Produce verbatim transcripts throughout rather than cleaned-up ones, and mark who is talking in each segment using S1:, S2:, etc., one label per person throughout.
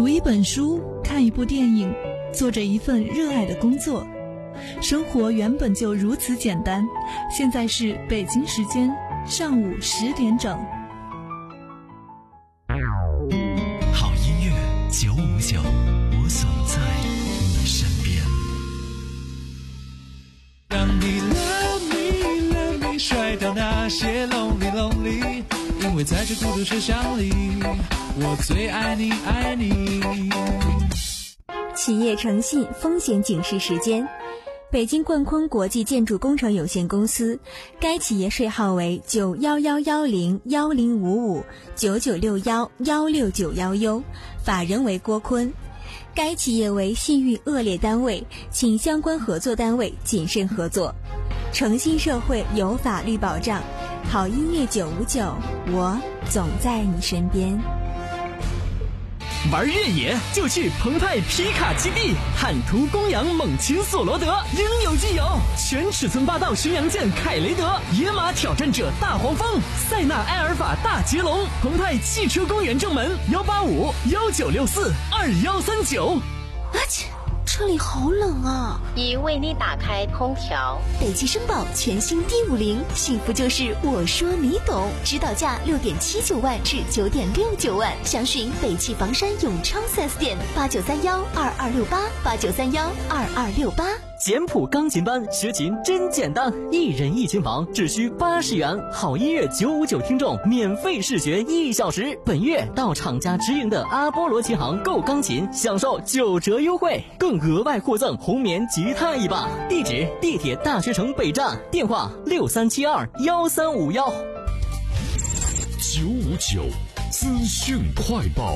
S1: 读一本书，看一部电影，做着一份热爱的工作。生活原本就如此简单。现在是北京时间上午十点整。
S2: 好音乐九五九，我总在你身边。
S3: 让你 love me love me 甩掉那些 lonely lonely， 因为在这孤独车厢里，我最爱你爱你。
S4: 企业诚信风险警示时间。北京冠坤国际建筑工程有限公司，该企业税号为九幺幺幺零幺零五五九九六幺幺六九幺 U， 法人为郭坤。该企业为信誉恶劣单位，请相关合作单位谨慎合作。诚信社会有法律保障，好音乐九五九，我总在你身边。
S5: 玩越野就去澎湃皮卡基地，汉途、公羊、猛禽、索罗德，应有尽有。全尺寸霸道巡洋舰凯雷德，野马挑战者大黄蜂，塞纳埃尔法大捷龙。澎湃汽车公园正门幺八五幺九六四二幺三九。
S4: 啊切，车里好冷啊！
S6: 已为你打开空调。
S4: 北汽绅宝全新 D 五零，幸福就是我说你懂，指导价六点七九万至九点六九万，详询北汽房山永昌 四 S 店八九三幺二二六八八九三幺二二六八。
S5: 简谱钢琴班学琴真简单，一人一琴房只需八十元，好音乐九五九听众免费试学一小时。本月到厂家直营的阿波罗琴行购钢琴，享受九折优惠，更额外获赠红棉吉他一把。地址：地铁大学城北站，电话六三七二幺三五幺。
S7: 九五九资讯快报。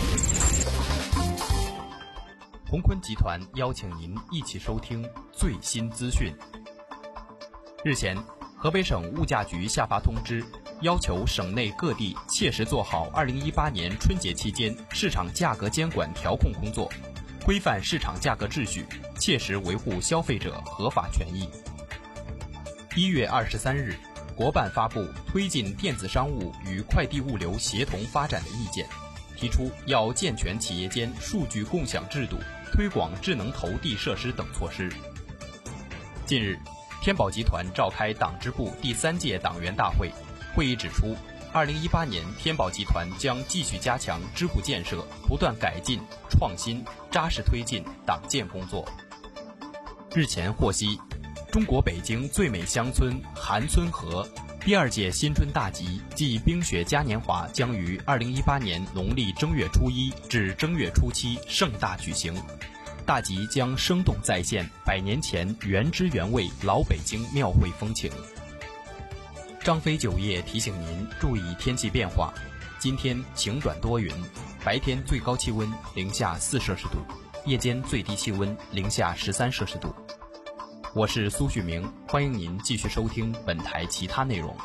S8: 鸿坤集团邀请您一起收听最新资讯。日前，河北省物价局下发通知，要求省内各地切实做好二零一八年春节期间市场价格监管调控工作，规范市场价格秩序，切实维护消费者合法权益。一月二十三日，国办发布推进电子商务与快递物流协同发展的意见，提出要健全企业间数据共享制度，推广智能投递设施等措施。近日，天宝集团召开党支部第三届党员大会，会议指出，二零一八年天宝集团将继续加强支部建设，不断改进创新，扎实推进党建工作。日前获悉，中国北京最美乡村韩村河第二届新春大集暨冰雪嘉年华将于二零一八年农历正月初一至正月初七盛大举行。大集将生动再现百年前原汁原味老北京庙会风情。张飞酒业提醒您注意天气变化，今天晴转多云，白天最高气温零下四摄氏度，夜间最低气温零下十三摄氏度。我是苏旭明，欢迎您继续收听本台其他内容。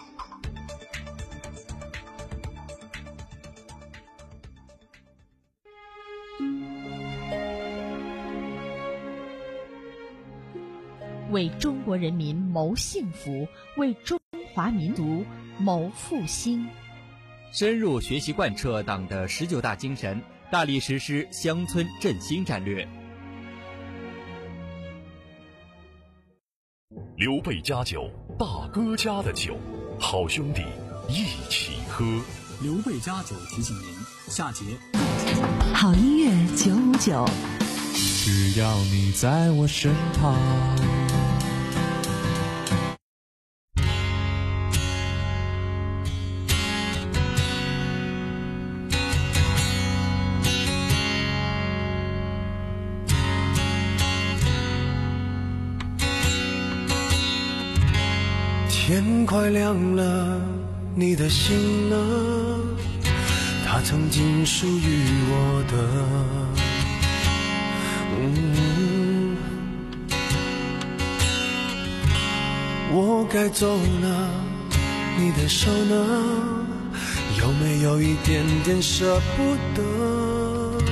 S9: 为中国人民谋幸福，为中华民族谋复兴。
S10: 深入学习贯彻党的十九大精神，大力实施乡村振兴战略。
S7: 刘备家酒，大哥家的酒，好兄弟一起喝。
S11: 刘备家酒提醒您，下节
S1: 好音乐九五九，
S3: 只要你在我身旁。
S12: 天快亮了，你的心呢？它曾经属于我的。嗯，我该走了，你的手呢？有没有一点点舍不得？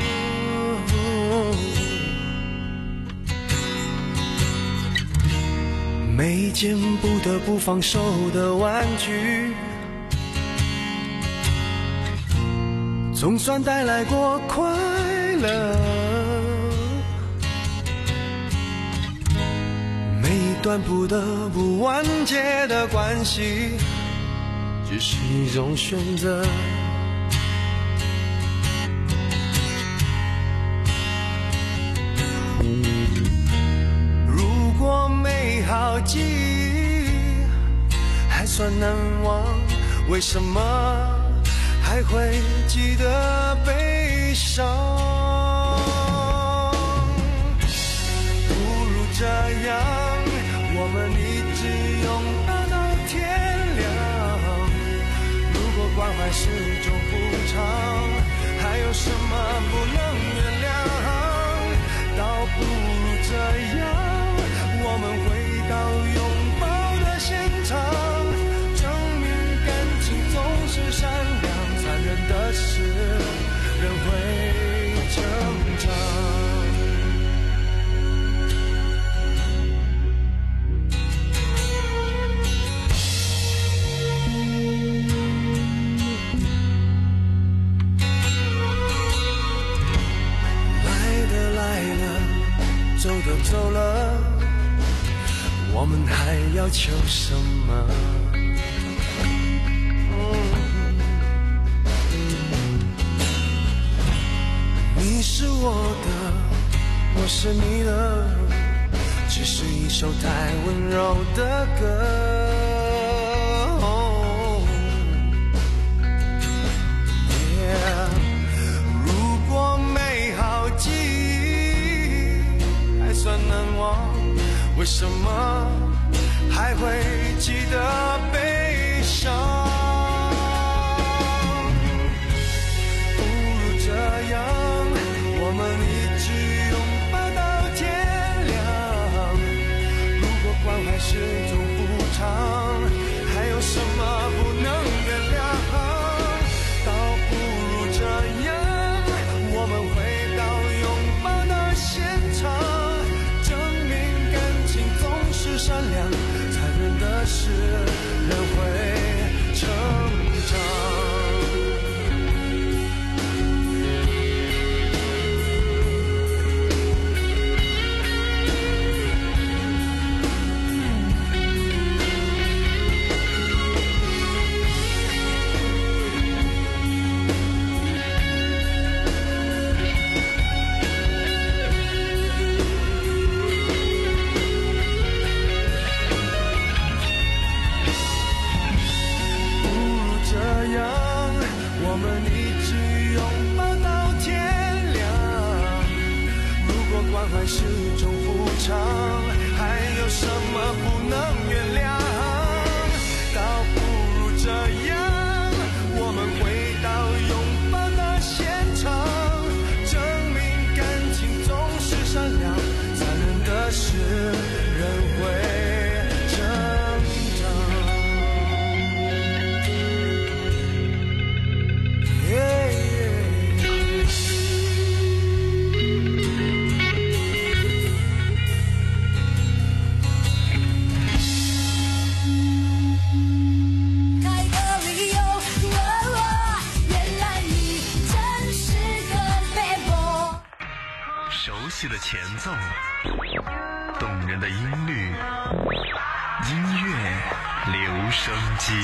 S12: 每件不得不放手的玩具，总算带来过快了。每一段不得不完结的关系，只是一种选择。如果美好记忆还算难忘，为什么还会记得悲伤？不如这样，我们一直拥抱到天亮。如果关怀是种补偿，还有什么不能原谅？倒不如这样，我们回到拥抱的现场，证明感情总是善良，残忍的是人会成长。走都走了，我们还要求什么？你是我的，我是你的，只是一首太温柔的歌。Yeah, 如果美好记忆还算难忘，为什么还会记得悲伤？不如这样，我们一直拥抱到天亮。如果关怀是种补偿，还有什么不能原谅？倒不如这样，我们回到拥抱的现场，证明感情总是善良，残忍的是人会成长。我们一直拥抱到天亮。如果关怀是种补偿，还有什么不能原谅？倒不如这样，我们回到拥抱的现场，证明感情总是善良，残忍的是人会成长。
S7: 的前奏，动人的音律，音乐留声机。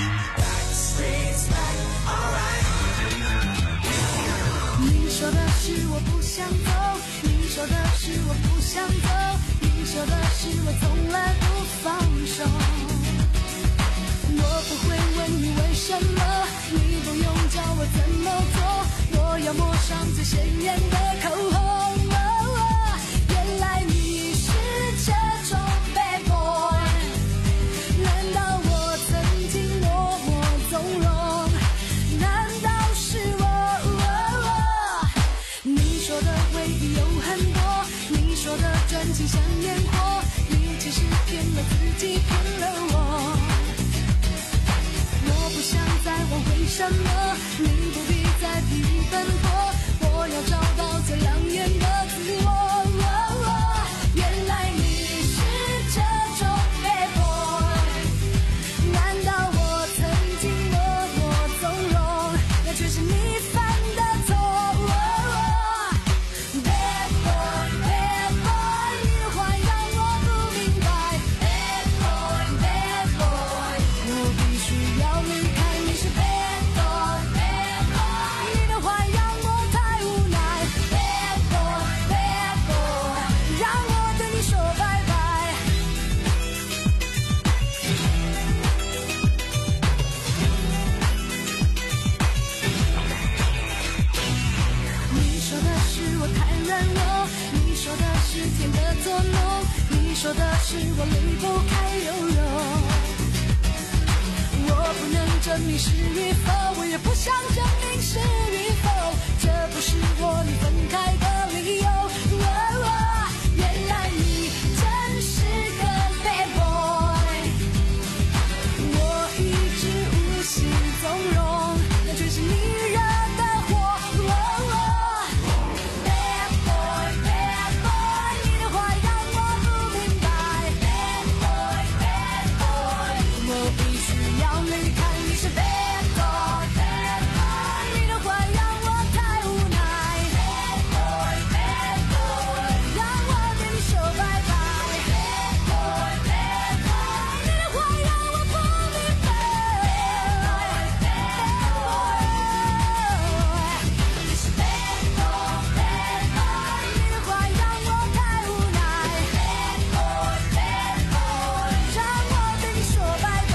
S13: 你说的是我不想走，你说的是我不想走，你说的是我从来不放手。我不会问你为什么，你不用教我怎么做，我要抹上最鲜艳的口红。原来你是这种 bad boy， 难道我曾经默默纵容？难道是我、哦、你说的回忆有很多，你说的专情像烟火，你其实骗了自己，骗了我。我不想再问为什么，你不必再疲于奔波，我要找到最亮眼的自我。原来你是这种 bad boy， 难道我曾经默默纵容，那却是你犯的错。 是天的作弄，你说的是我离不开柔柔。我不能证明是与否，我也不想证明是与否，这不是我你分开的理由。哦哦，原来你真是个 bad boy， 我一直无心纵容，那却是你惹的祸。哦哦 bad boy bad boy， 你的话让我不明白。 bad boy bad boy， 我必须要离开，你是 bad boy bad boy， 你的话让我太无奈。 bad boy bad boy， 让我对你说拜拜。 bad boy bad boy， 你的话让我不明白。 bad boy bad boy， 你是 bad boy bad boy， 你的话让我太无奈。 bad boy bad boy， 让我对你说拜拜。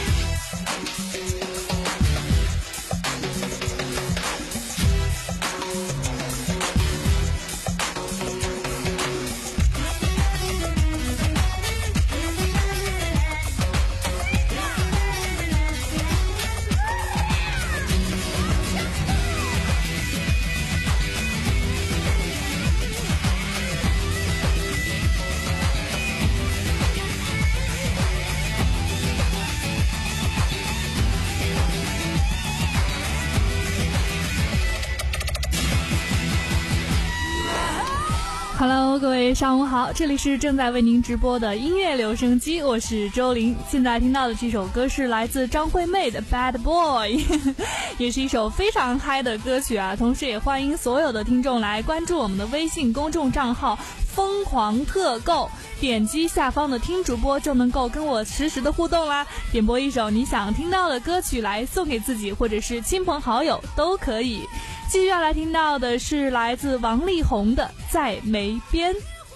S1: Hello， 各位上午好，这里是正在为您直播的音乐留声机，我是周玲。现在听到的这首歌是来自张惠妹的 Bad Boy， 也是一首非常嗨的歌曲啊。同时也欢迎所有的听众来关注我们的微信公众账号疯狂特购，点击下方的听主播就能够跟我实时的互动啦，点播一首你想听到的歌曲来送给自己或者是亲朋好友都可以。继续要来听到的是来自王力宏的在梅边。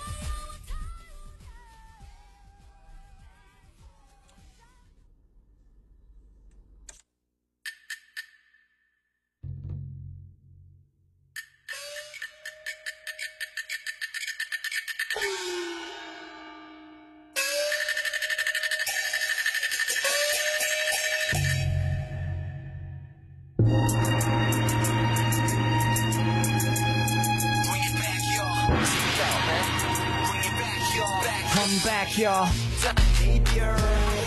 S14: Come back, y'all. 在一边儿。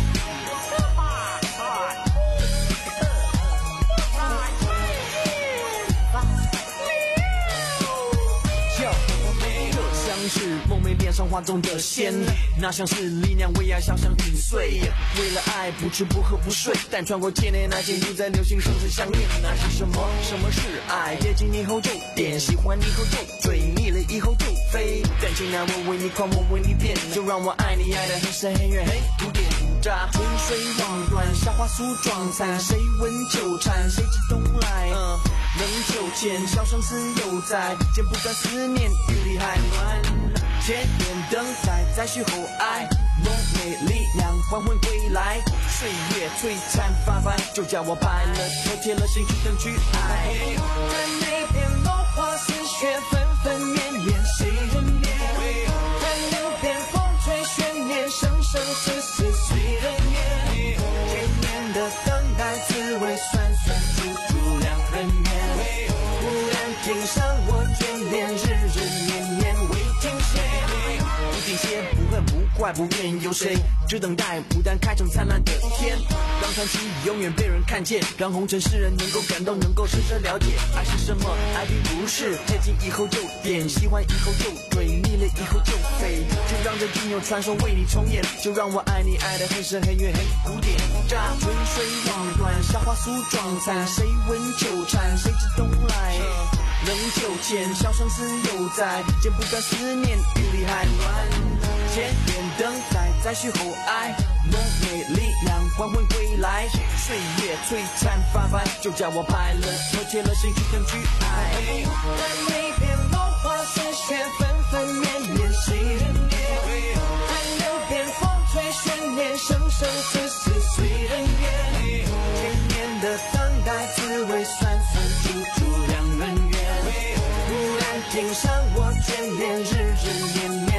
S14: 像是梦寐脸上画中的仙，那像是力量为爱小想顶碎，为了爱不吃不喝不睡，但穿过千年那些又在流行生死相恋，那是什么？什么是爱？接近以后就点，喜欢以后就追，腻了以后就飞，感情难我为你狂，我为你变，就让我爱你爱得很深很远，嘿，古典炸，春水望断，夏花梳妆残，谁闻纠缠，谁知东来？嗯，能秋千，小生死犹在，剪不断思念，雨里还暖。千年等待，再续后爱，梦寐力量还魂归来，岁月璀璨泛泛，就叫我白了头，贴了心去等去爱。在那片落花似雪，纷纷绵绵，谁人眠？看流边风吹悬念，生生世世随人眠。千年的等待，滋味酸酸楚楚两人眠。忽然听上我眷恋，日日年年未停歇。不停歇，不恨不怪，不怨有谁？只等待牡丹开成灿烂的天，让传奇永远被人看见，让红尘世人能够感动，能够深深了解爱是什么。爱并不是接近以后就点，喜欢以后就追，腻了以后就飞，就让这仅有传说为你重演，就让我爱你爱得很深很远很古典。乍春水望断，夏花梳妆残，谁闻纠缠，谁知东来？能秋千，小生死犹在，剪不断思念，雨里还暖。千年等待，再续后爱，梦寐力量还魂归来，岁月璀璨泛泛，就叫我白了头，贴了心去等去爱。在那片落花似雪，纷纷绵绵，谁人念？看流边风吹悬念，生生世世随人愿。千年的等待，滋味酸酸楚楚两人缘。忽然听上我眷恋，日日年年。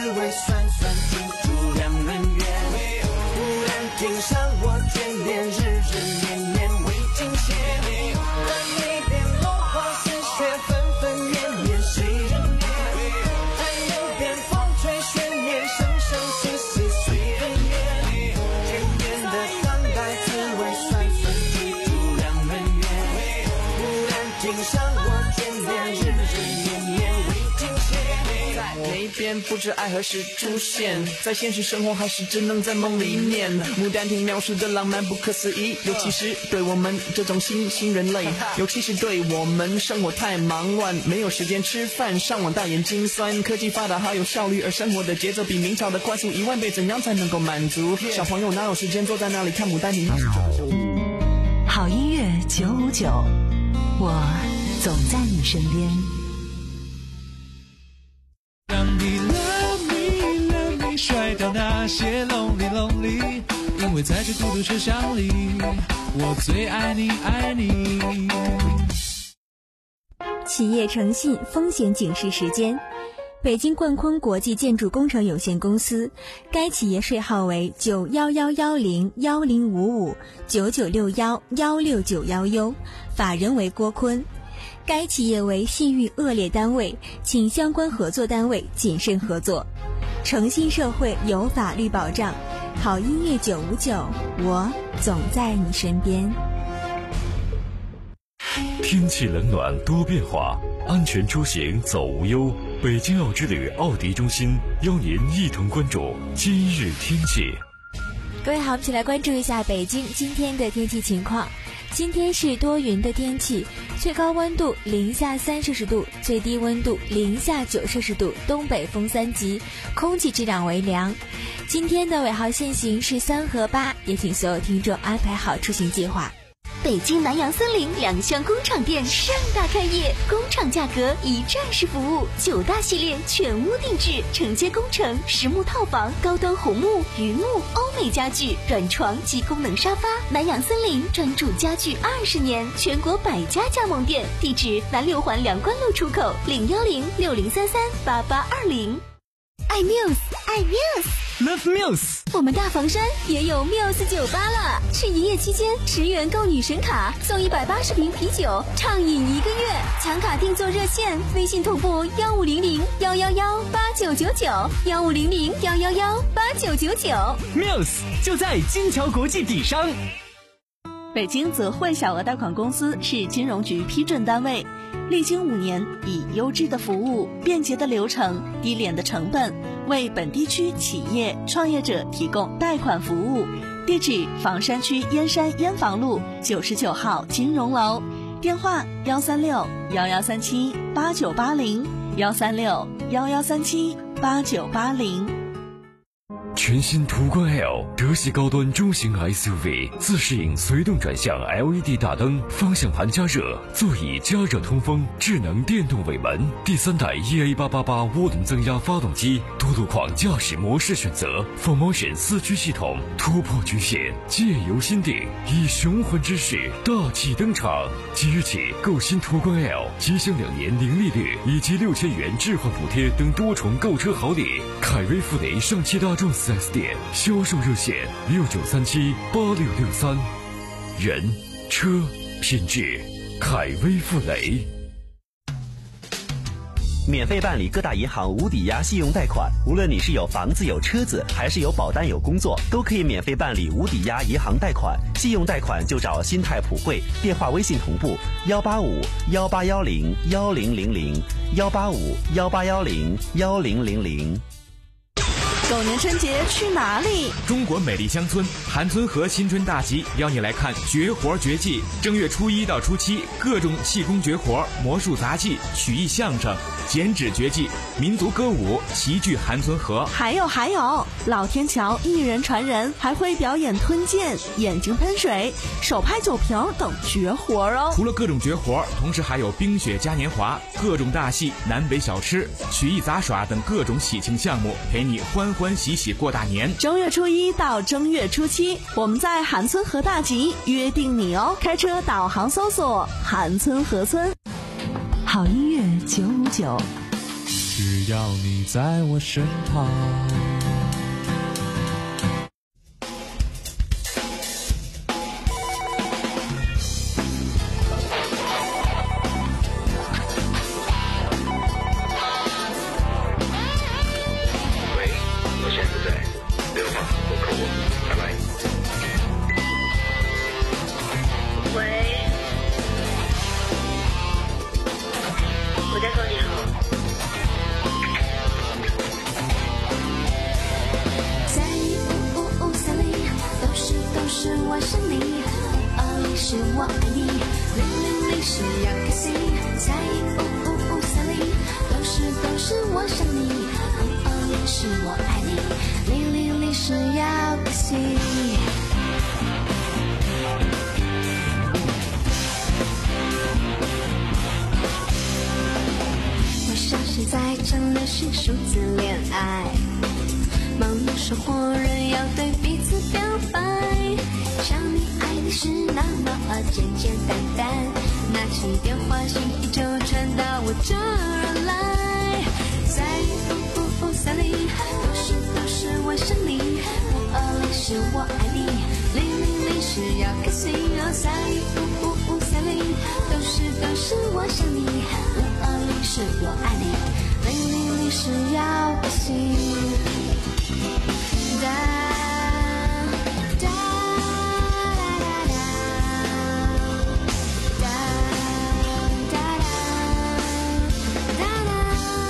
S14: 滋味酸酸，记住两人缘。忽然听上我眷恋，日日年年未尽歇。在那边落花似雪，纷纷绵绵谁人怜？在那边风吹雪面，生生死死随人愿。甜甜的当代滋味酸酸，记住两人缘。忽然听上我眷恋，日日年年未尽歇。在那边不知爱何时出现，在现实生活还是只能在梦里面。牡丹亭描述的浪漫不可思议，尤其是对我们这种新兴人类，尤其是对我们生活太忙乱，没有时间吃饭，上网大眼睛酸。科技发达好有效率，而生活的节奏比明朝的快速一万倍，怎样才能够满足？小朋友哪有时间坐在那里看牡丹亭？
S15: 好音乐九五九，我总在你身边。
S3: 让你 love me love me 甩掉那些 lonely lonely， 因为在这孤独车厢里，我最爱你爱你。
S4: 企业诚信风险警示时间。北京冠坤国际建筑工程有限公司，该企业税号为九幺幺幺零幺零五五九九六幺幺六九幺 U， 法人为郭坤。该企业为信誉恶劣单位，请相关合作单位谨慎合作。诚信社会有法律保障，好音乐九五九，我总在你身边。
S16: 天气冷暖多变化，安全出行走无忧。北京奥之旅奥迪中心邀您一同关注今日天气。
S4: 各位好，我们一起来关注一下北京今天的天气情况。今天是多云的天气，最高温度零下三摄氏度，最低温度零下九摄氏度，东北风三级，空气质量为良。今天的尾号限行是三和八，也请所有听众安排好出行计划。
S17: 北京南洋森林两厢工厂店盛大开业，工厂价格一站式服务，九大系列全屋定制，承接工程、实木套房、高端红木、榆木、欧美家具、软床及功能沙发。南洋森林专注家具二十年，全国百家加盟店，地址南六环梁关路出口零幺零六零三三八八二零。爱 Muse， 爱 Muse。Love
S5: Muse，
S17: 我们大房山也有 Muse 酒吧了，是营业期间十元购女神卡送一百八十瓶啤酒，畅饮一个月。抢卡订座热线：微信同步幺五零零幺幺幺八九九九幺五零零幺幺幺八九九九。
S5: Muse 就在金桥国际底商。
S18: 北京泽汇小额贷款公司是金融局批准单位，历经五年，以优质的服务、便捷的流程、低廉的成本，为本地区企业创业者提供贷款服务。地址：房山区燕山燕房路九十九号金融楼，电话：幺三六幺幺三七八九八零幺三六幺幺三七八九八零。
S16: 全新途观 L 德系高端中型 S U V， 自适应随动转向 L E D 大灯，方向盘加热，座椅加热通风，智能电动尾门，第三代 E A 八八八 涡轮增压发动机，多路况驾驶模式选择 ，four motion 四驱系统，突破局限，借由心定，以雄浑之势大气登场。即日起购新途观 L， 即享两年零利率以及六千元置换补贴等多重购车好礼。凯威富雷上汽大众四 S 店销售热线六九三七八六六三，人车品质，凯威富雷。
S19: 免费办理各大银行无抵押信用贷款，无论你是有房子有车子，还是有保单有工作，都可以免费办理无抵押银行贷款。信用贷款就找新泰普惠，电话微信同步幺八五幺八幺零幺零零零幺八五幺八幺零幺零零零。
S18: 狗年春节去哪里？
S20: 中国美丽乡村韩村河新春大集邀你来看绝活绝技。正月初一到初七，各种气功绝活、魔术杂技、曲艺相声、剪纸绝技、民族歌舞齐聚韩村河。
S18: 还有还有，老天桥一人传人，还会表演吞剑、眼睛喷水、手拍酒瓶等绝活哦。
S20: 除了各种绝活，同时还有冰雪嘉年华、各种大戏、南北小吃、曲艺杂耍等各种喜庆项目，陪你欢欢喜喜过大年。
S18: 正月初一到正月初七，我们在韩村河大集约定你哦。开车导航搜索韩村河村。
S15: 好音乐九五九，
S3: 只要你在我身旁。
S13: 数字恋爱，忙碌生活人要对彼此表白，想你爱你是那么简简单单，拿起电话心意就传到我这儿来，在五五五三零都是都是我想你，五二零是我爱你，零零零是要开心哦，在五五五三零都是都是我想你，五二零是我爱你，零零零是要开心。哒哒哒哒哒哒哒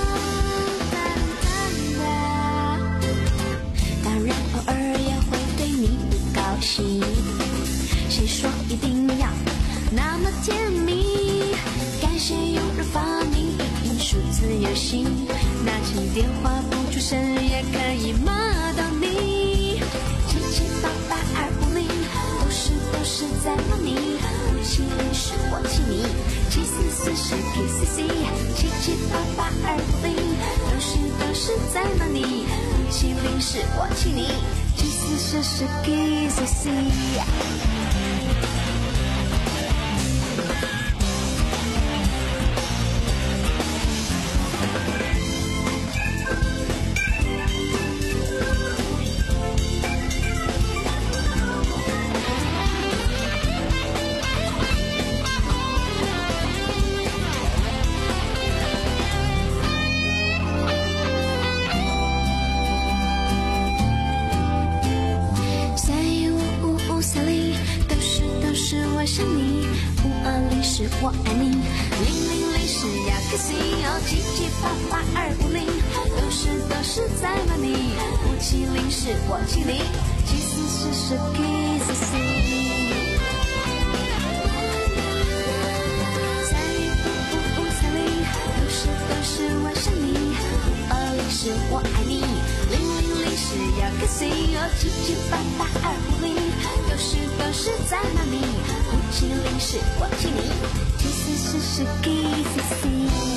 S13: 哒哒，当然偶尔也会对你不高兴，谁说一定要那么甜蜜？感谢有人发明数字游戏，拿起电话不出声也可以骂到你。七七八八二五零都是都是在骂你，五七零是我气你，七四四是 K C C， 七七八八二五零都是都是在骂你，五七零是我气你，七四四是 K C C。我爱你，零零零是要开心哦，七七八八二五零都是都是在骂你，五七零是我气你，七四四是 K C C。在五五五三零都是都是我想你，五二零是我爱你，零零零是要开心哦，七七八八二五零都是都是在骂你，五七零是我气你。是是 K C C。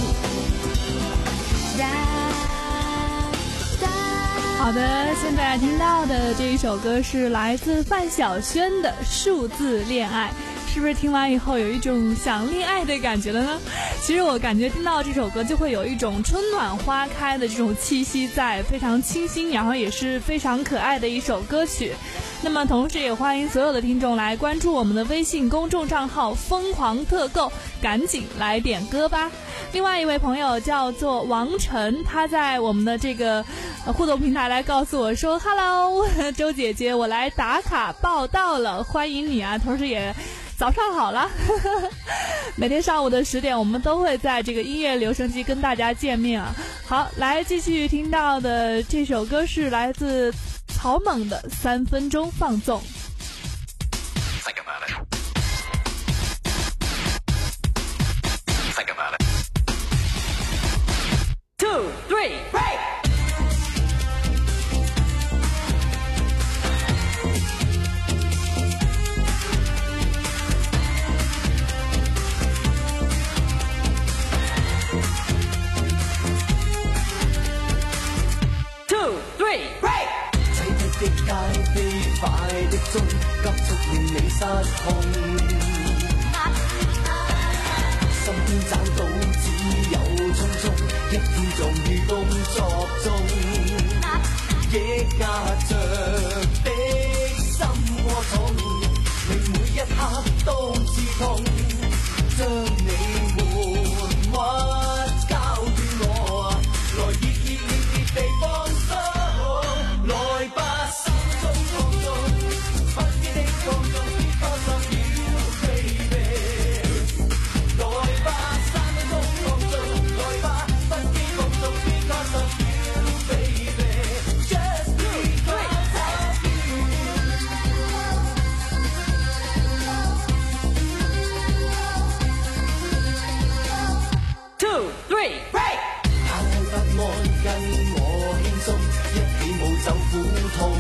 S1: 好的，现在听到的这一首歌是来自范晓萱的《数字恋爱》，是不是听完以后有一种想恋爱的感觉了呢？其实我感觉听到这首歌就会有一种春暖花开的这种气息在，非常清新，然后也是非常可爱的一首歌曲。那么同时也欢迎所有的听众来关注我们的微信公众账号疯狂特购，赶紧来点歌吧。另外一位朋友叫做王晨，他在我们的这个互动平台来告诉我说 Hello 周姐姐，我来打卡报道了，欢迎你啊，同时也早上好了每天上午的十点我们都会在这个音乐留声机跟大家见面啊。好，来继续听到的这首歌是来自草蜢的三分钟放纵。
S2: Think about it. Think about it.
S5: Two, three, break! Two, three, break!
S14: 擠迫的街，飛快的鐘，急速令你失控。身邊找到只有匆匆，一天終於。 作中，抑壓着的心窩痛，令每一刻都刺痛，將你緩屈交予我，來熱熱烈烈地放鬆，來吧心中放縱，不羈的放縱 because of you baby， 來吧山中放縱，來吧不羈放縱 because of you baby，just because of you。 Two, three, break！ 拋開不安，跟我輕鬆，一起舞走苦痛，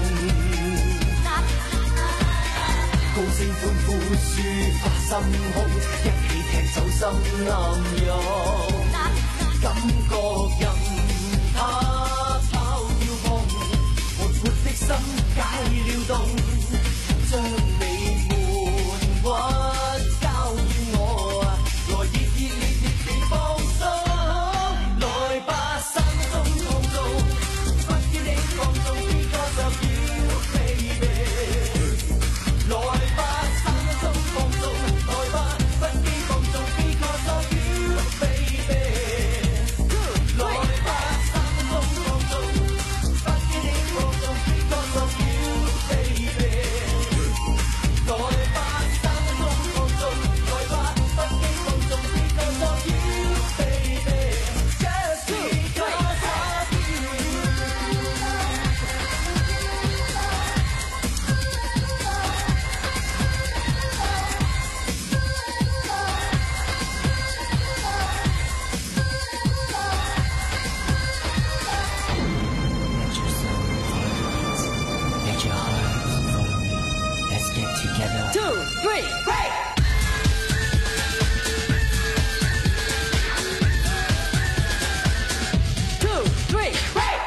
S14: 高聲歡呼抒發心胸，一起踢走心暗湧，感覺任它跑跳碰，活潑的心解了凍，將你悶屈交予我，來熱熱烈烈地放鬆，來吧山中放縱，不羈的放縱 because of you baby， 來吧山中放縱，來吧不羈放縱 because of you baby， 來吧山中放縱，不羈的放縱 because of you baby， 來吧山中放縱，來吧不羈放縱 because of you baby，just because of you。 Let your heart follow me. Let's get together. Two, three, break! Two, three, break!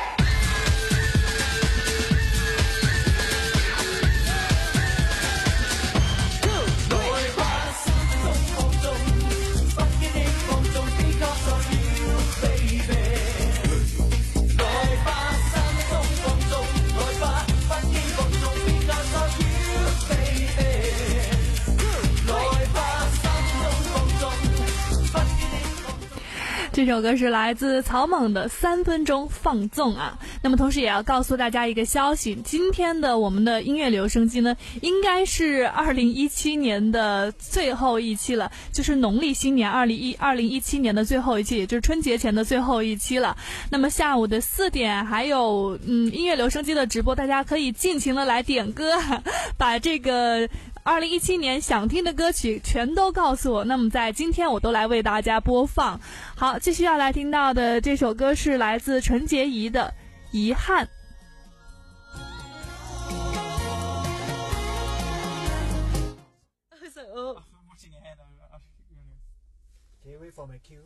S14: Two, three, 來吧山中放縱，不羈的放縱 because of you baby， 來吧山中放縱，來吧不羈放縱 because of you baby， 來吧山中放縱，不羈的放縱。
S1: 这首歌是来自草蜢的三分钟放纵啊。那么同时也要告诉大家一个消息，今天的我们的音乐留声机呢，应该是二零一七年的最后一期了，就是农历新年二零一二零一七年的最后一期，也就是春节前的最后一期了。那么下午的四点还有嗯音乐留声机的直播，大家可以尽情的来点歌，把这个二零一七年想听的歌曲全都告诉我，那么在今天我都来为大家播放。好，继续要来听到的这首歌是来自陈洁仪的《遗憾》。
S14: Can you wait for my cue?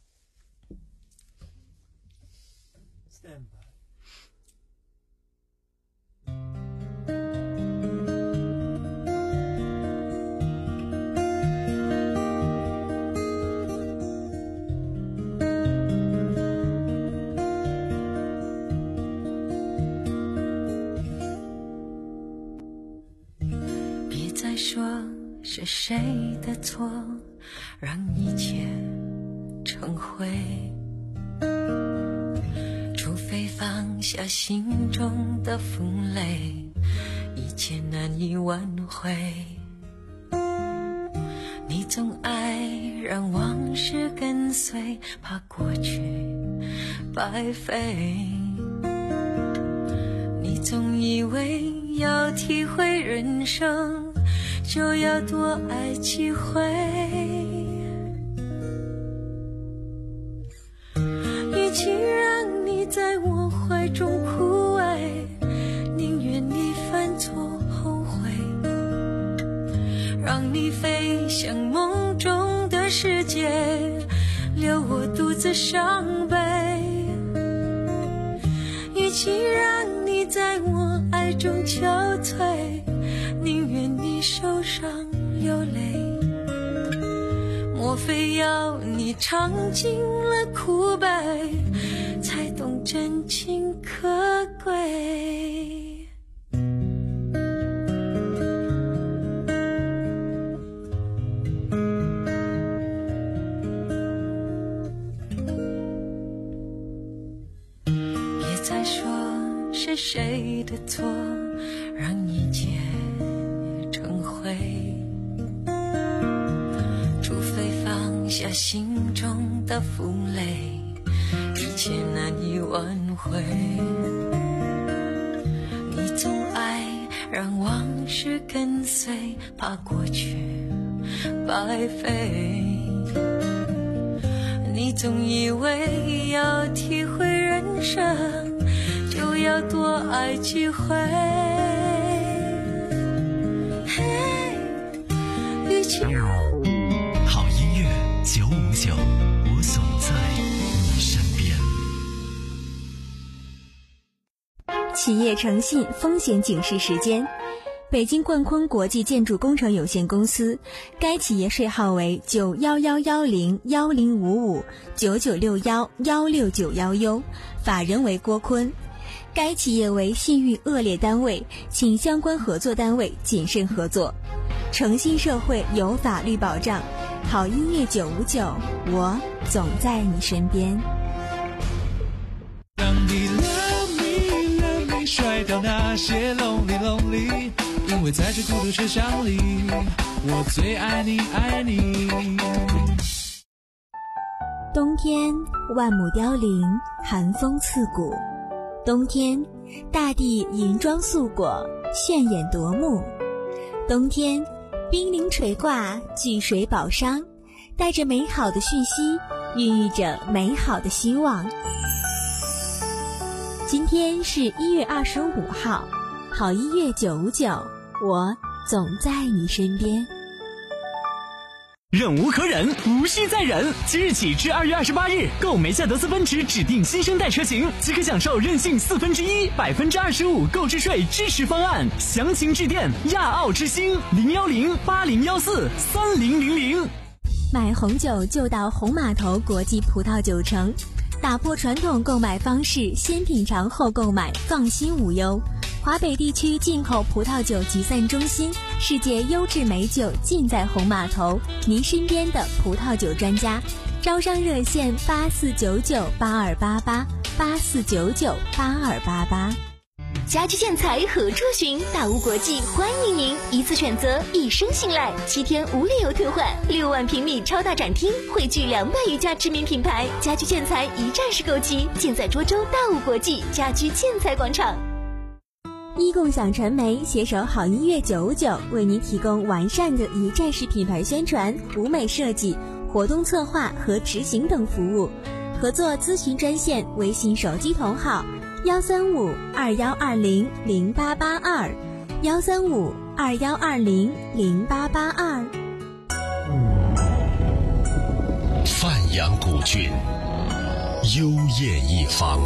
S14: Stand by.
S21: 别再说是谁的错，让一切成灰。除非放下心中的负累，一切难以挽回。你总爱让往事跟随，怕过去白费。你总以为要体会人生，就要多爱几回。与其让你在我怀中枯萎，宁愿你犯错后悔，让你飞向梦中的世界，留我独自伤悲。与其让你在我爱中憔悴，宁愿你受伤流泪。莫非要你尝尽了苦悲，才懂真情可贵。别再说是谁的错，让一切成灰，除非放下心中的负累，一切难以挽回。你总爱让往事跟随，怕过去白费。你总以为要体会人生，就要多爱几回。与其
S2: 好音乐九五九，我总在你身边。
S4: 企业诚信风险警示时间。北京冠坤国际建筑工程有限公司，该企业税号为九幺幺幺零幺零五五九九六幺幺六九幺 U， 法人为郭坤。该企业为信誉恶劣单位，请相关合作单位谨慎合作。诚信社会有法律保障，好音乐九五九，我总在你身边。
S3: 让你 love me love me 甩掉那些 lonely lonely， 因为在这孤独车厢里，我最爱你爱你。
S4: 冬天万亩凋零，寒风刺骨。冬天大地银装素裹，炫眼夺目。冬天冰凌垂挂，聚水宝商，带着美好的讯息，孕育着美好的希望。今天是一月二十五号，好音乐九五九，我总在你身边。
S5: 忍无可忍，无需再忍。即日起至二月二十八日，购梅赛德斯奔驰指定新生代车型，即可享受任性四分之一、百分之二十五购置税支持方案。详情致电亚奥之星零幺零八零幺四三零零零。
S4: 买红酒就到红码头国际葡萄酒城，打破传统购买方式，先品尝后购买，放心无忧。华北地区进口葡萄酒集散中心，世界优质美酒尽在红码头，您身边的葡萄酒专家。招商热线八四九九八二八八八四九九八二八八。
S17: 家居建材何处寻？大屋国际欢迎您，一次选择，一生信赖，七天无理由退换，六万平米超大展厅，汇聚两百余家知名品牌，家居建材一站式购齐，建在涿州大屋国际家居建材广场。
S4: 一共享传媒携手好音乐九五九，为您提供完善的一站式品牌宣传、舞美设计、活动策划和执行等服务。合作咨询专线：微信手机同号幺三五二幺二零零八八二，幺三五二幺二零零八八二。
S2: 范阳古郡，幽艳一方。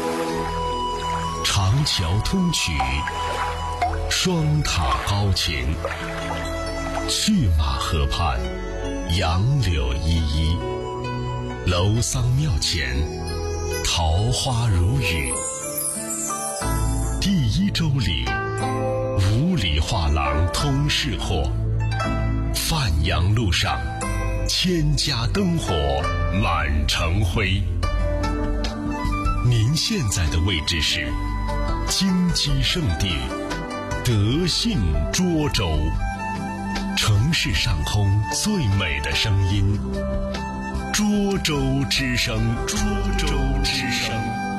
S2: 长桥通衢，双塔高擎，去马河畔，杨柳依依，楼桑庙前，桃花如雨。第一周里，五里画廊通市货，范阳路上，千家灯火满城辉。您现在的位置是金鸡圣地德信涿州，城市上空最美的声音，涿州之声，涿州之声。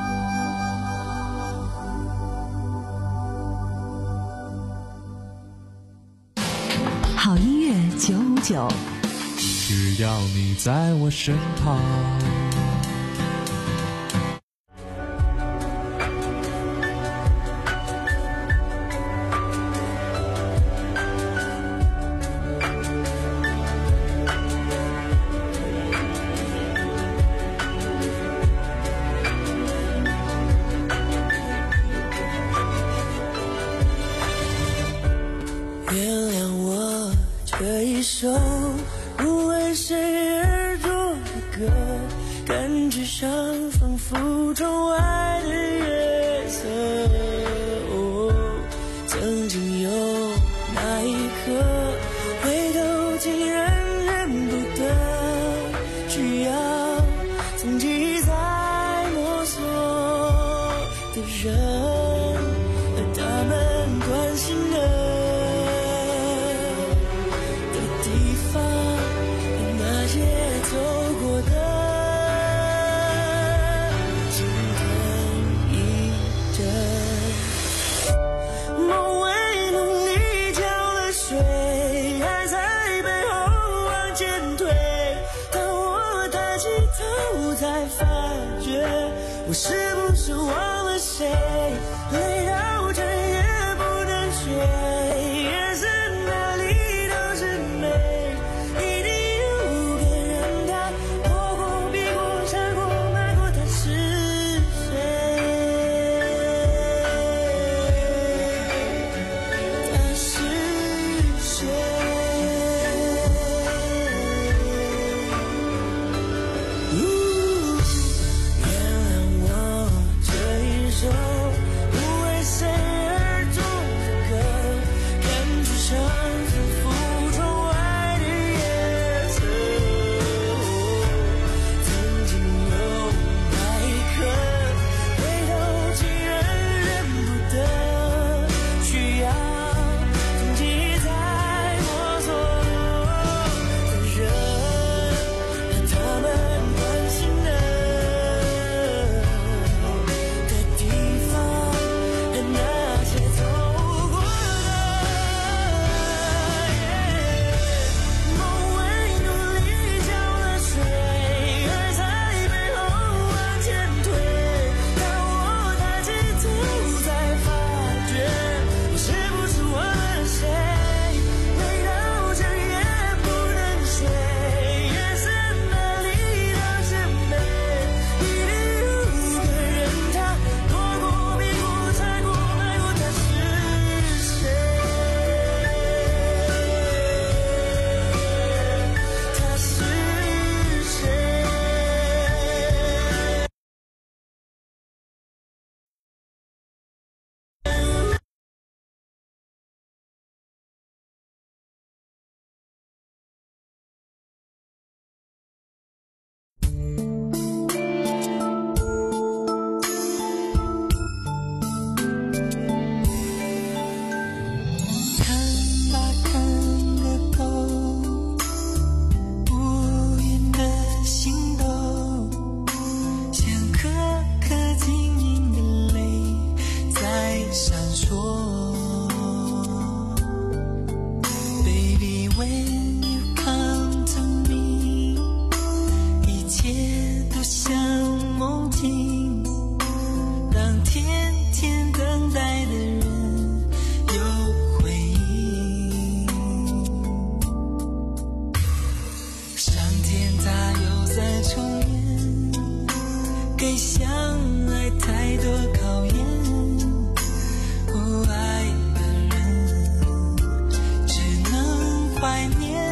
S15: 好音乐九五九，
S3: 只要你在我身旁。
S21: 首不为谁而作的歌，感觉上仿佛
S12: 浮窗外的月色。哦，曾经有那一刻，回头竟然认不得，需要曾经在摸索的人，他们关心的的地方，那些走过的，心疼一阵。梦为努力浇了水，还在背后往前推，当我抬起头才发觉，我是不是忘了谁？累到这也不能睡，眼神哪里都是美，一定有个人他躲过避过闪过瞒过，他是谁？他是谁？原谅我这一首不为谁而作的歌，看着上层浮窗外的夜色。曾经有那一刻，回头竟然认不得，需要曾经在摸索的人，他们关心的的地方，那些走过的，梦为努力浇了水，而在背后往前推，当我抬起头才发觉，我是不是忘了谁？累到这也不能睡，眼神哪里都是美，一定有个人他躲过避过闪过瞒过，他是谁？他是谁？看吧看个够，无言的心动，像颗颗晶莹的泪在闪烁。Baby, when you come to me， 一切都像梦境，让天天等待的人有回应。上天它又在重演，给相爱太多考验，不爱的人只能怀念。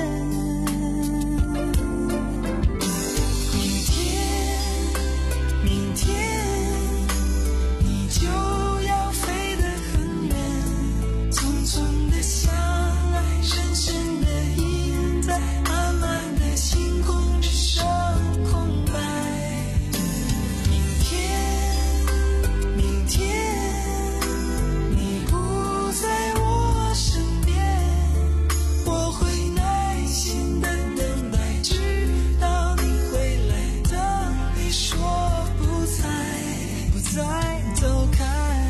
S12: 明天，明天你就要飞得很远，匆匆的相爱，深深的印在漫漫的星空之上空白。明天，明天你不在我身边，我会耐心的等待，直到你回来。当你说不再不再走开，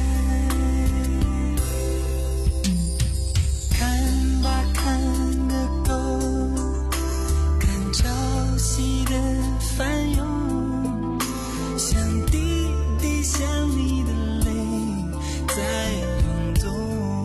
S12: 看吧看个够，看潮汐的翻涌，像滴滴想你的泪在涌动，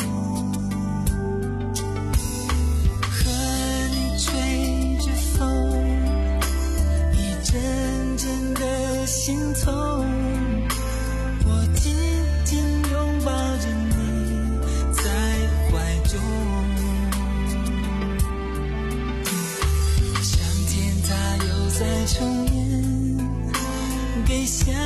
S12: 和你吹着风，一阵阵的心痛，我紧紧拥抱着你在怀中。上天它又在重演，给相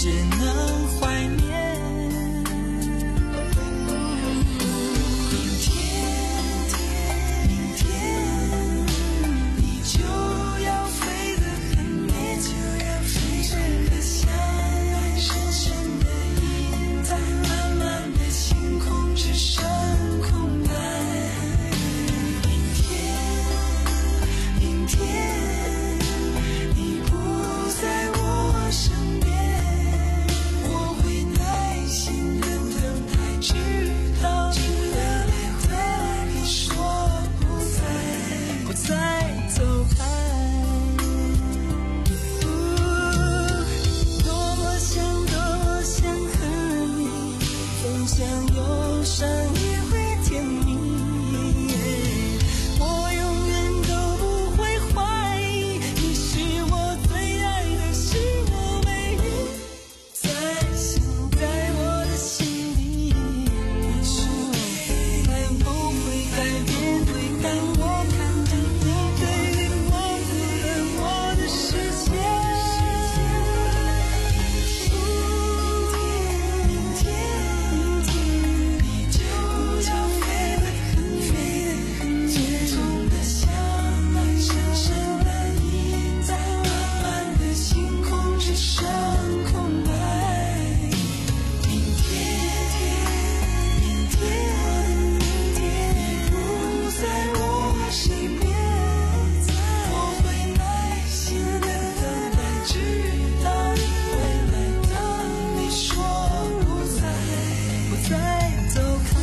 S3: 只能怀念。明天，明天，你就要飞得很远，深的像爱，深深的印在漫漫的星空之上空白。明天，明天，你不在我身边，我会耐心的等待，直到你回来，回来你说不再，不再走开。多么想，多么想和你分享忧伤，也会甜蜜。我永远都不会怀疑，你是我最爱的，是我唯一，在心，在我的心里。你是唯一，但不会改变。当我看着你，对你模糊了我的世界。明天，明天，你就要飞得很，飞得很远，重的像爱，深深的印在漫漫的星空之上空白。明天，明天，你不在我身边，我会耐心的等待，直到你回来。当你说不再，不再走开。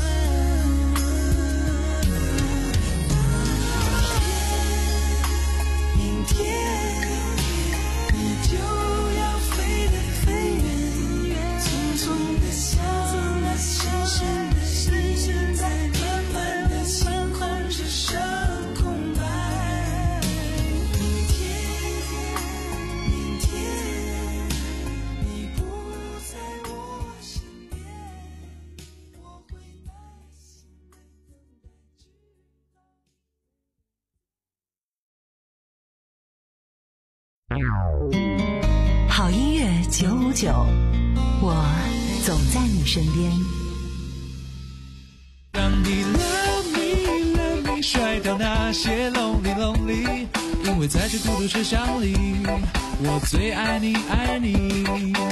S3: 明天，你就要飞得很远，重重的像那深深的印在漫漫的星空之上空白。明天，明天，你不在我身边，我会耐心的等待。
S15: 好音乐九五九，我总在你身边。
S3: 让你 love me love me 甩掉那些 lonely lonely， 因为在这孤独车厢里，我最爱你爱你。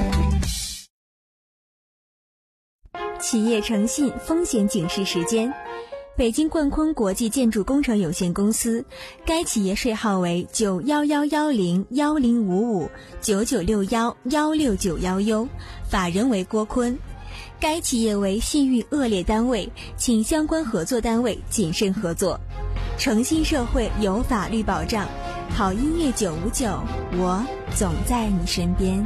S4: 企业诚信风险警示时间。北京冠坤国际建筑工程有限公司，该企业税号为九幺幺幺零幺零五五九九六幺幺六九幺 U， 法人为郭坤。该企业为信誉恶劣单位，请相关合作单位谨慎合作。诚信社会有法律保障，好音乐九五九，我总在你身边。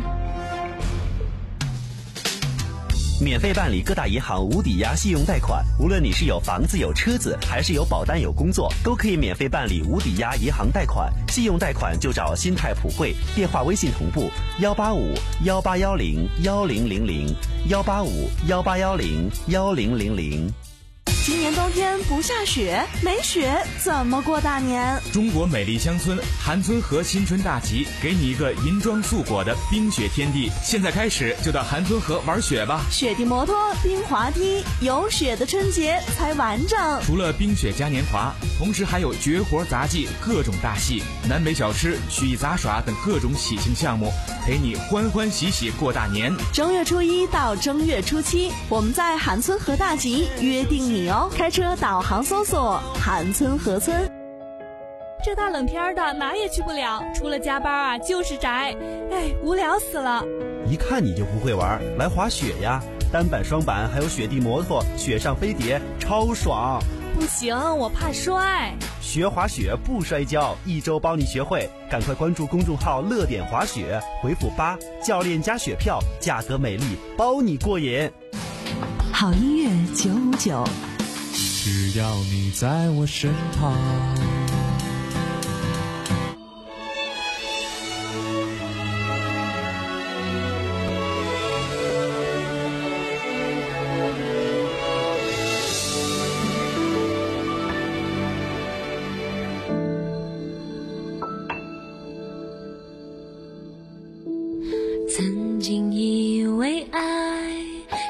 S19: 免费办理各大银行无抵押信用贷款，无论你是有房子有车子，还是有保单有工作，都可以免费办理无抵押银行贷款。信用贷款就找新泰普惠，电话微信同步幺八五幺八幺零幺零零零幺八五幺八幺零幺零零零。
S18: 今年冬天不下雪，没雪怎么过大年？
S20: 中国美丽乡村韩村河新春大集，给你一个银装素裹的冰雪天地。现在开始就到韩村河玩雪吧！
S18: 雪地摩托、冰滑梯，有雪的春节才完整。
S20: 除了冰雪嘉年华，同时还有绝活杂技、各种大戏、南北小吃、曲艺杂耍等各种喜庆项目，陪你欢欢喜喜过大年。
S18: 正月初一到正月初七，我们在韩村河大集约定你哦。开车导航搜索韩村河村。
S1: 这大冷天的哪也去不了，除了加班啊就是宅，哎，无聊死了。
S19: 一看你就不会玩，来滑雪呀，单板双板还有雪地摩托、雪上飞碟，超爽。
S1: 不行，我怕摔。
S19: 学滑雪不摔跤，一周帮你学会，赶快关注公众号乐点滑雪，回复八，教练加雪票，价格美丽，包你过瘾。
S15: 好音乐九五九，
S3: 只要你在我身旁。
S21: 曾经以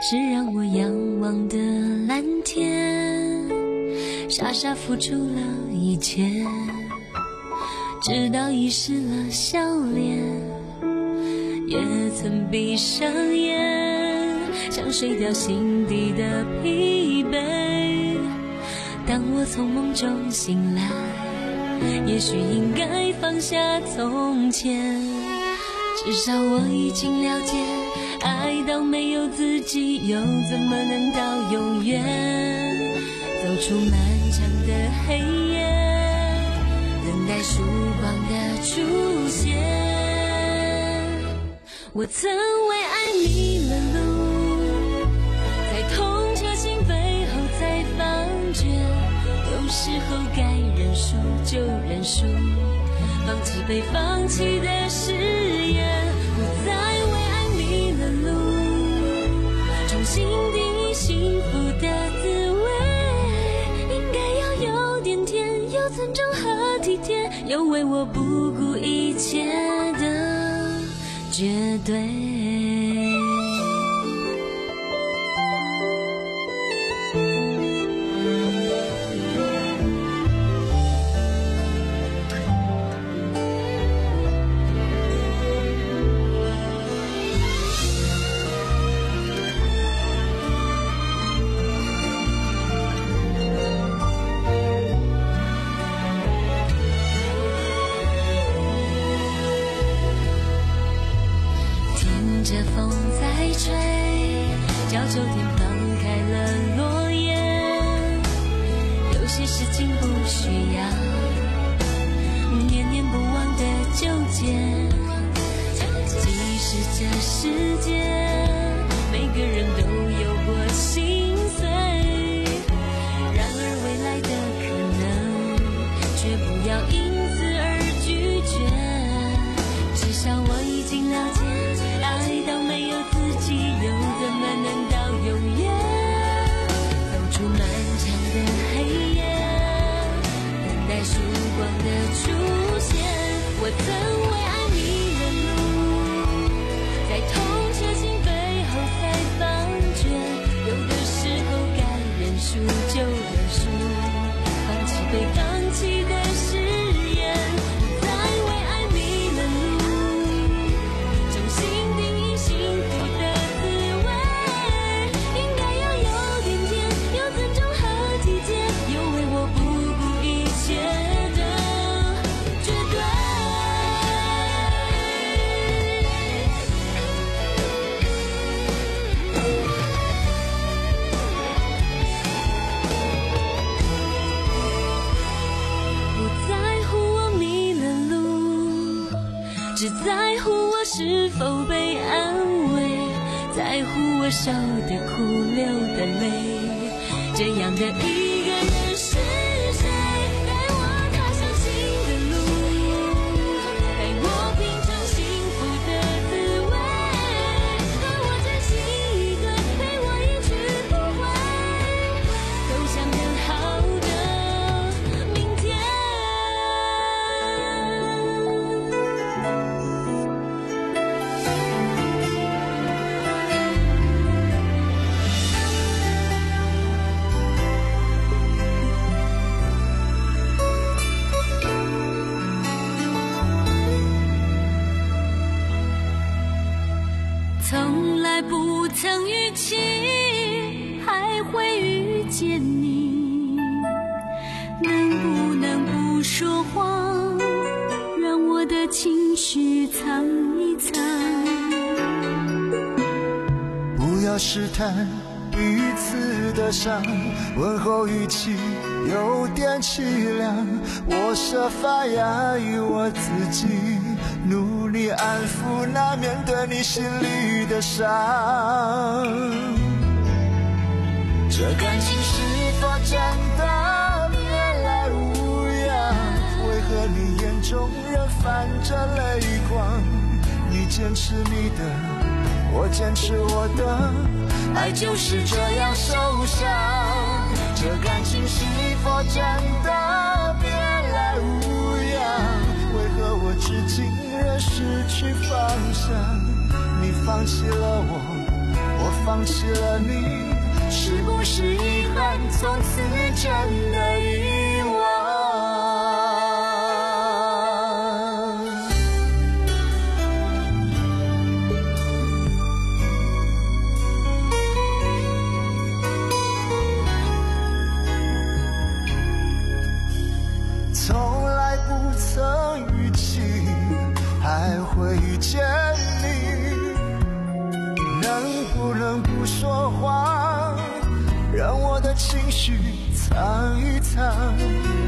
S21: 是让我仰望的蓝天，傻傻付出了一切，直到遗失了笑脸，也曾闭上眼，想睡掉心底的疲惫。当我从梦中醒来，也许应该放下从前，至少我已经了解，爱到没有自己，又怎么能到永远？走出漫长的黑夜，等待曙光的出现。我曾为爱迷了路，在痛彻心扉后才发觉，有时候该认输就认输，放弃被放弃的誓言。我再为爱迷了路，重新定义幸福的滋味，应该要有点甜，有尊重和体贴，有为我不顾一切的绝对。着风在吹，叫秋天放开了落叶，有些事情不需要念念不忘的纠结，即使这世界每个人都有过心碎，然而未来的可能却不要因此而拒绝，至少我已经了解，爱到没有自己，又怎么能到永远？走出漫长的黑夜，等待曙光的出现。我曾为爱迷了路，在痛彻心扉后才发觉，有的时候该认输就认输，放弃被放弃的誓言。我再为爱迷了路，重新定义幸福的滋味，应该要有点甜，有尊重和体贴，有为我不顾一切的绝对。不在乎我迷了路，只在乎我是否被安慰，在乎我受的苦流的泪，这样的一个人是谁？带我踏上新的路，带我品尝幸福的滋味，和我珍惜一个，陪我一去不回，走向更好的明天。从来不曾预期还会遇见你，能不能不说谎，让我的情绪藏一藏？
S12: 不要试探彼此的伤，问候语气有点凄凉，我设法压抑我自己，努力安抚那面对你心里的伤。这感情是否真的别来无恙？为何你眼中仍泛着泪光？你坚持你的，我坚持我的，爱就是这样受伤。这感情是否真的别来无恙？为何我至今仍失去方向？你放弃了我，我
S3: 放弃了你，是不是遗憾从此真的遗忘？从来不曾预期还会遇见你，能不能不说话，让我的情绪藏一藏？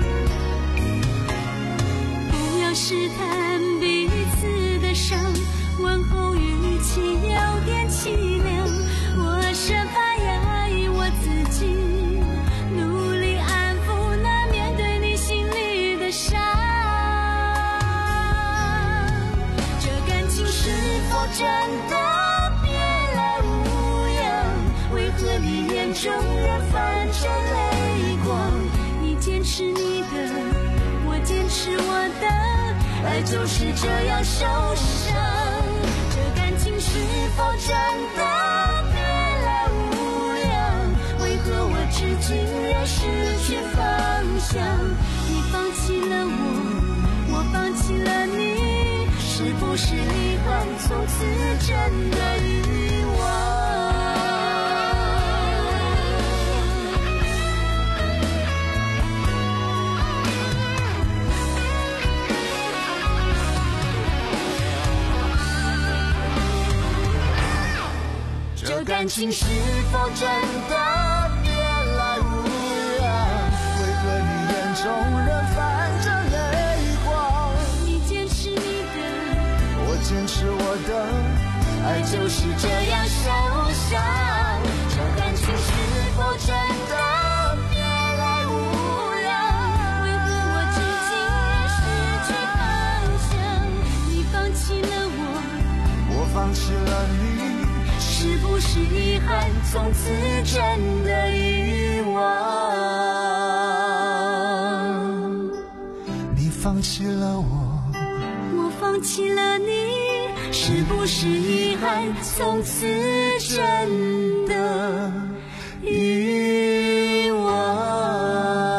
S21: 不要试探彼此的伤，问候语气有点凄凉。我设法压抑我自己，努力安抚那面对你心里的伤。这感情是否真的别来无恙？为何你眼中仍泛着泪光？你坚持你的，我坚持我的，爱就是这样受伤。这感情是否真的别来无恙？为何我至今仍失去方向？你放弃了我，我放弃了你，是不是遗憾从此真的遗忘？这感情是否真的别来无恙？为何你眼中仍泛着泪光？你坚持你的，
S3: 我坚持我的，爱就是这样受伤。这感情是否真的别来无恙？
S21: 为何我至今仍失去方向？你放弃了我，
S3: 我放弃了你，
S21: 是不是遗憾从此真的遗忘？
S3: 你放弃了我，
S21: 我放弃了你，是不是遗憾从此真的遗忘？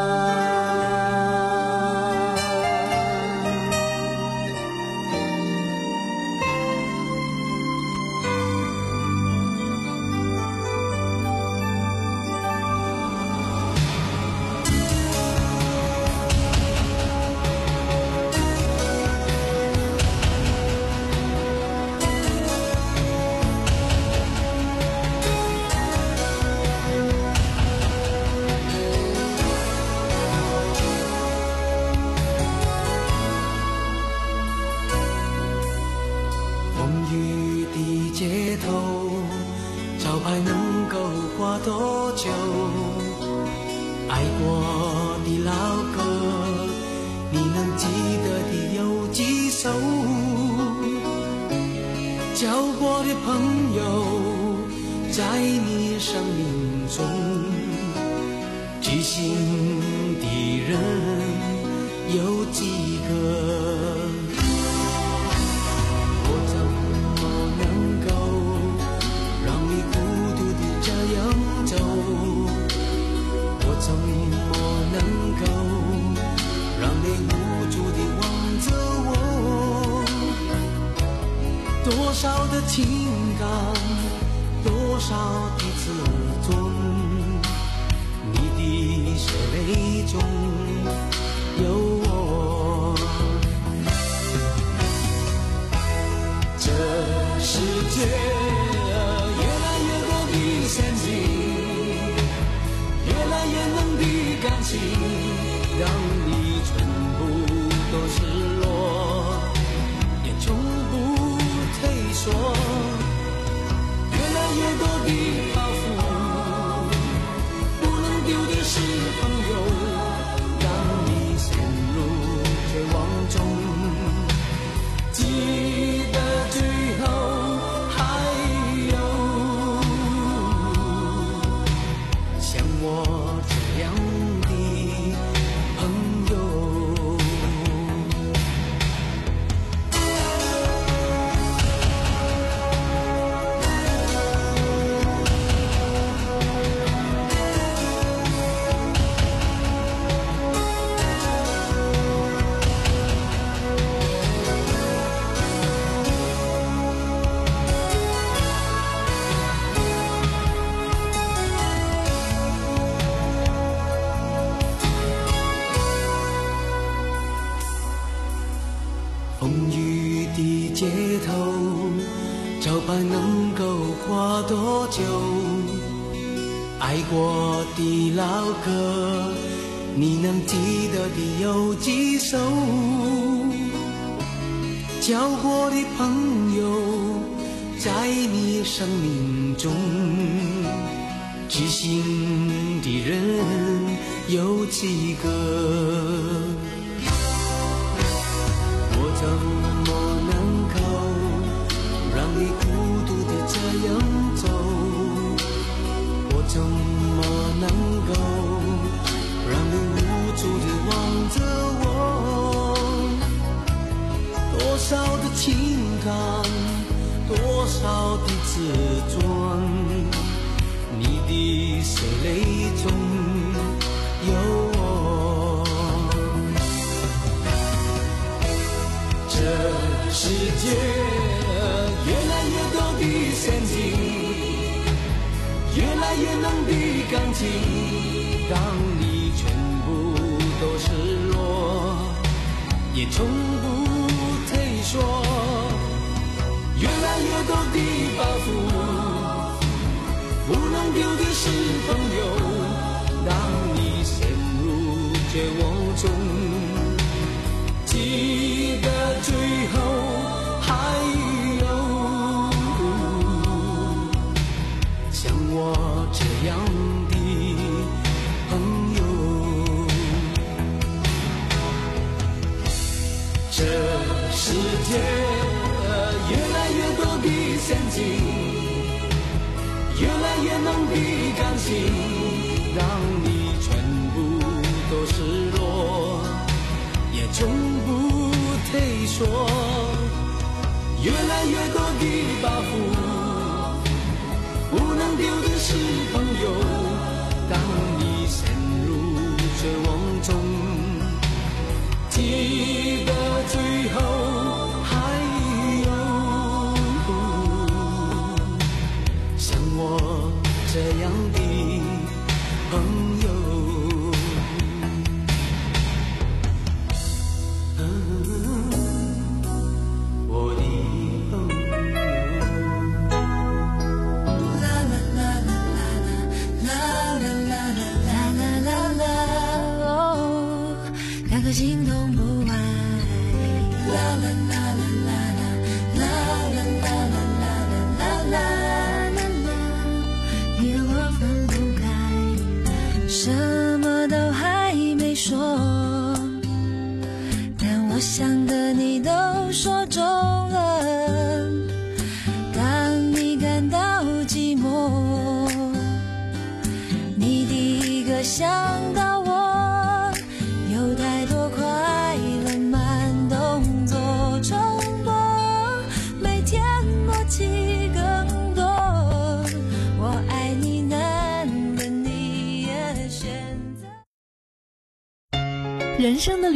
S3: 多久？爱过的老歌，你能记得的有几首？交过的朋友，在你生命中，知心的人有几个？怎么能够让你无助地望着我？多少的情感，多少的自尊，你的血泪中有我。这世界越来越多的陷阱，越来越浓的感情，让你全部都失落，也从不退缩。越来越多的包袱，不能丢的是朋友，让你陷入绝望中。记得最后还有像我这样的朋友。 多久？爱过的老歌，你能记得的有几首？交过的朋友，在你生命中，知心的人有几个？我怎么能够让你孤独的这样走？我怎么能够让你无助的望着我？多少的情感，多少的自尊，你的血泪中有我。这世界越来越多的陷阱，越来越浓的感情，当你全部都失落，也从不退缩。越来越多的包袱，不能丢的是朋友，当你陷入绝望中，记得最后还有像我这样的朋友。这世界越来越多的陷阱，越来越浓的感情，让你全部都失落，也从不退缩。越来越多的包袱，不能丢的是朋友，当你陷入绝望中，记得最后还有像我这样的朋友。我的朋友。啦啦啦啦啦啦啦啦啦啦啦哦，两颗心同不爱。啦啦啦啦啦啦啦啦啦啦啦啦啦，你让我分不开，什么都还没说，但我想的你都说中了。当你感到寂寞，你第一个想到我，有太多快乐慢动作重播，每天默契更多。我爱你难得你也选择。
S1: 人生的